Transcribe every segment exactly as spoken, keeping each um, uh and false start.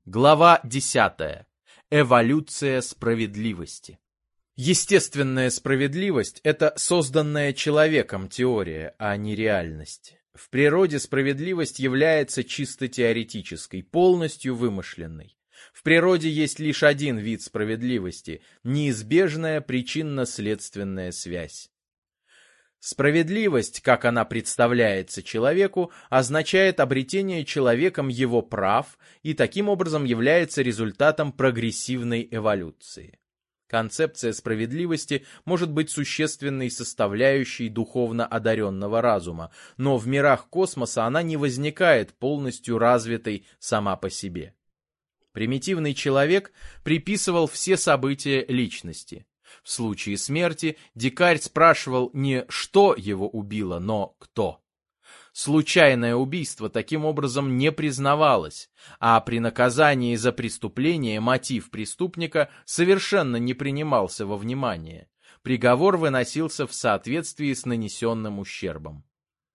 Глава десятая. Эволюция справедливости. Естественная справедливость – это созданная человеком теория, а не реальность. В природе справедливость является чисто теоретической, полностью вымышленной. В природе есть лишь один вид справедливости – неизбежная причинно-следственная связь. Справедливость, как она представляется человеку, означает обретение человеком его прав и таким образом является результатом прогрессивной эволюции. Концепция справедливости может быть существенной составляющей духовно одаренного разума, но в мирах космоса она не возникает полностью развитой сама по себе. Примитивный человек приписывал все события личности. В случае смерти дикарь спрашивал не что его убило, но кто. Случайное убийство таким образом не признавалось, а при наказании за преступление мотив преступника совершенно не принимался во внимание. Приговор выносился в соответствии с нанесенным ущербом.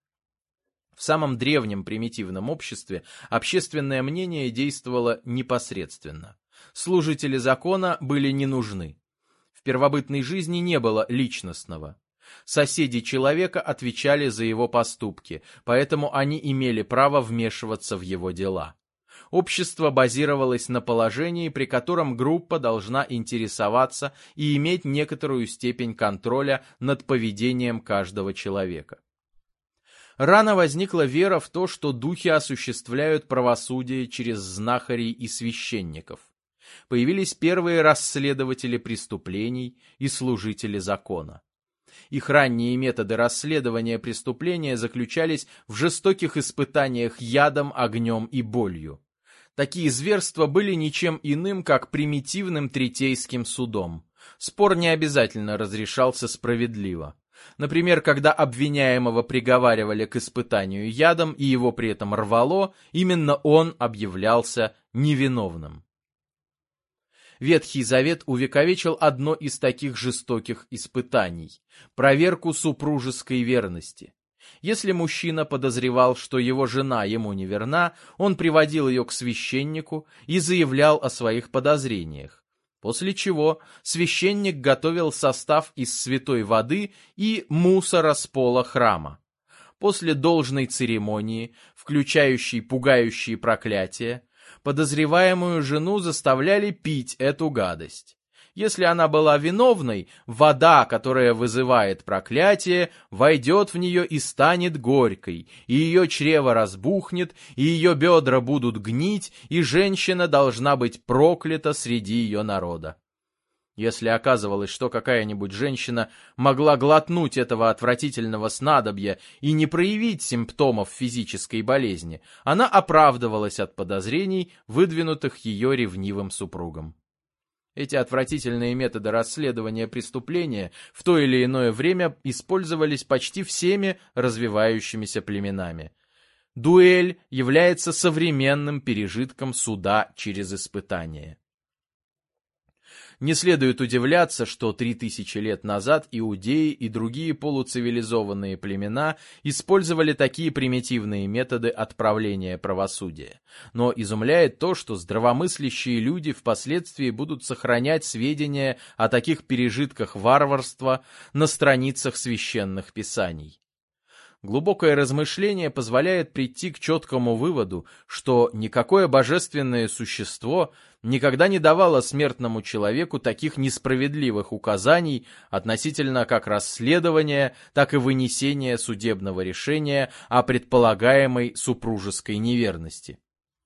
В самом древнем примитивном обществе общественное мнение действовало непосредственно. Служители закона были не нужны. В первобытной жизни не было личностного. Соседи человека отвечали за его поступки, поэтому они имели право вмешиваться в его дела. Общество базировалось на положении, при котором группа должна интересоваться и иметь некоторую степень контроля над поведением каждого человека. Рано возникла вера в то, что духи осуществляют правосудие через знахарей и священников. Появились первые расследователи преступлений и служители закона. Их ранние методы расследования преступления заключались в жестоких испытаниях ядом, огнем и болью. Такие зверства были ничем иным, как примитивным третейским судом. Спор не обязательно разрешался справедливо. Например, когда обвиняемого приговаривали к испытанию ядом и его при этом рвало, именно он объявлялся невиновным. Ветхий Завет увековечил одно из таких жестоких испытаний – проверку супружеской верности. Если мужчина подозревал, что его жена ему не верна, он приводил ее к священнику и заявлял о своих подозрениях. После чего священник готовил состав из святой воды и мусора с пола храма. После должной церемонии, включающей пугающие проклятия, подозреваемую жену заставляли пить эту гадость. Если она была виновной, вода, которая вызывает проклятие, войдет в нее и станет горькой, и ее чрево разбухнет, и ее бедра будут гнить, и женщина должна быть проклята среди ее народа. Если оказывалось, что какая-нибудь женщина могла глотнуть этого отвратительного снадобья и не проявить симптомов физической болезни, она оправдывалась от подозрений, выдвинутых ее ревнивым супругом. Эти отвратительные методы расследования преступления в то или иное время использовались почти всеми развивающимися племенами. Дуэль является современным пережитком суда через испытание. Не следует удивляться, что три тысячи лет назад иудеи и другие полуцивилизованные племена использовали такие примитивные методы отправления правосудия. Но изумляет то, что здравомыслящие люди впоследствии будут сохранять сведения о таких пережитках варварства на страницах священных писаний. Глубокое размышление позволяет прийти к четкому выводу, что никакое божественное существо никогда не давало смертному человеку таких несправедливых указаний относительно как расследования, так и вынесения судебного решения о предполагаемой супружеской неверности.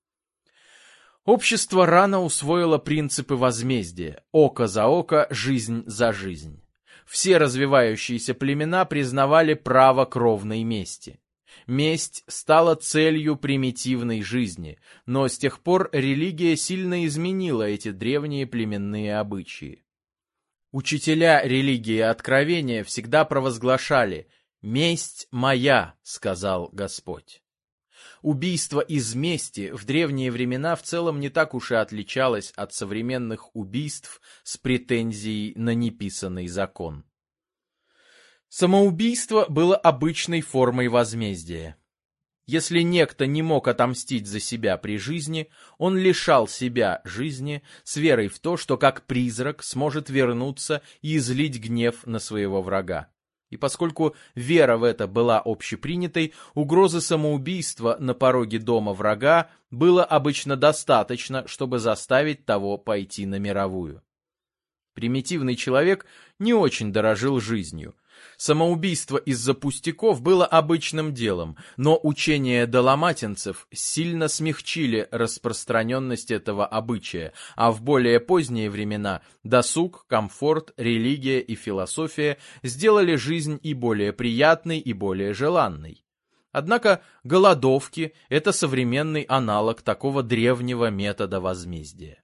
Общество рано усвоило принципы возмездия: око за око, жизнь за жизнь. Все развивающиеся племена признавали право кровной мести. Месть стала целью примитивной жизни, но с тех пор религия сильно изменила эти древние племенные обычаи. Учителя религии откровения всегда провозглашали: «Месть моя», — сказал Господь. Убийство из мести в древние времена в целом не так уж и отличалось от современных убийств с претензией на неписанный закон. Самоубийство было обычной формой возмездия. Если некто не мог отомстить за себя при жизни, он лишал себя жизни с верой в то, что как призрак сможет вернуться и излить гнев на своего врага. И поскольку вера в это была общепринятой, угрозы самоубийства на пороге дома врага было обычно достаточно, чтобы заставить того пойти на мировую. Примитивный человек не очень дорожил жизнью. Самоубийство из-за пустяков было обычным делом, но учения далматинцев сильно смягчили распространенность этого обычая, а в более поздние времена досуг, комфорт, религия и философия сделали жизнь и более приятной, и более желанной. Однако голодовки – это современный аналог такого древнего метода возмездия.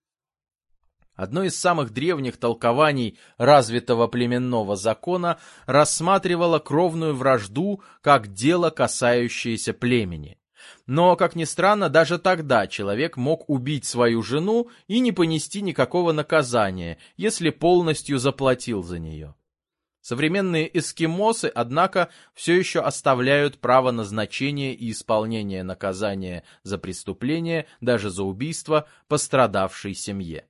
Одно из самых древних толкований развитого племенного закона рассматривало кровную вражду как дело, касающееся племени. Но, как ни странно, даже тогда человек мог убить свою жену и не понести никакого наказания, если полностью заплатил за нее. Современные эскимосы, однако, все еще оставляют право назначения и исполнения наказания за преступление, даже за убийство, пострадавшей семье.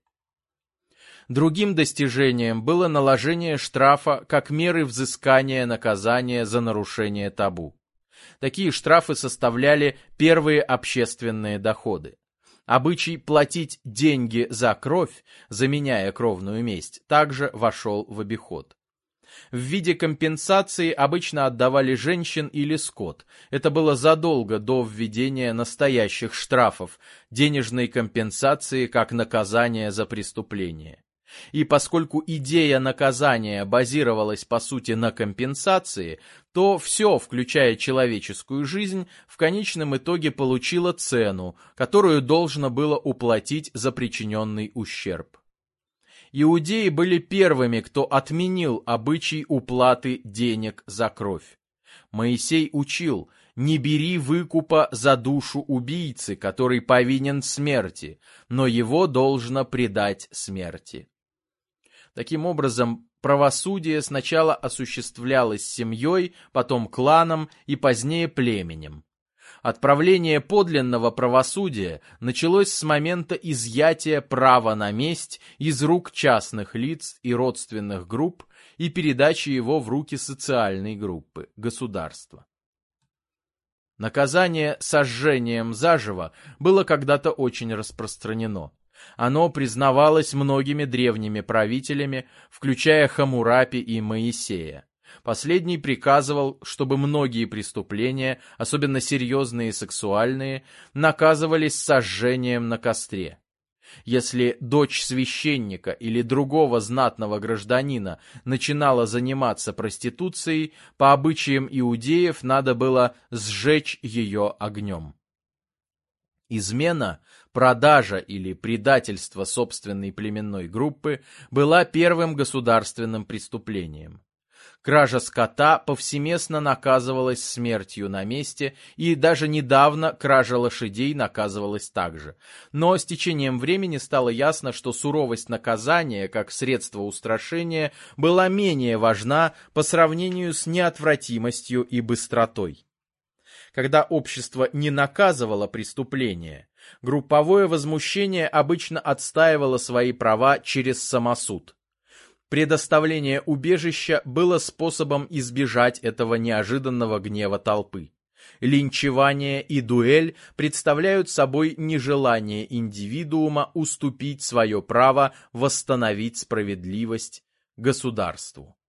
Другим достижением было наложение штрафа как меры взыскания наказания за нарушение табу. Такие штрафы составляли первые общественные доходы. Обычай платить деньги за кровь, заменяя кровную месть, также вошел в обиход. В виде компенсации обычно отдавали женщин или скот. Это было задолго до введения настоящих штрафов, денежной компенсации как наказания за преступление. И поскольку идея наказания базировалась по сути на компенсации, то все, включая человеческую жизнь, в конечном итоге получило цену, которую должно было уплатить за причиненный ущерб. Иудеи были первыми, кто отменил обычай уплаты денег за кровь. Моисей учил: «Не бери выкупа за душу убийцы, который повинен смерти, но его должно предать смерти». Таким образом, правосудие сначала осуществлялось семьей, потом кланом и позднее племенем. Отправление подлинного правосудия началось с момента изъятия права на месть из рук частных лиц и родственных групп и передачи его в руки социальной группы, государства. Наказание сожжением заживо было когда-то очень распространено. Оно признавалось многими древними правителями, включая Хаммурапи и Моисея. Последний приказывал, чтобы многие преступления, особенно серьезные и сексуальные, наказывались сожжением на костре. Если дочь священника или другого знатного гражданина начинала заниматься проституцией, по обычаям иудеев надо было сжечь ее огнем. Измена, продажа или предательство собственной племенной группы была первым государственным преступлением. Кража скота повсеместно наказывалась смертью на месте, и даже недавно кража лошадей наказывалась также. Но с течением времени стало ясно, что суровость наказания, как средство устрашения, была менее важна по сравнению с неотвратимостью и быстротой. Когда общество не наказывало преступления, групповое возмущение обычно отстаивало свои права через самосуд. Предоставление убежища было способом избежать этого неожиданного гнева толпы. Линчевание и дуэль представляют собой нежелание индивидуума уступить свое право восстановить справедливость государству.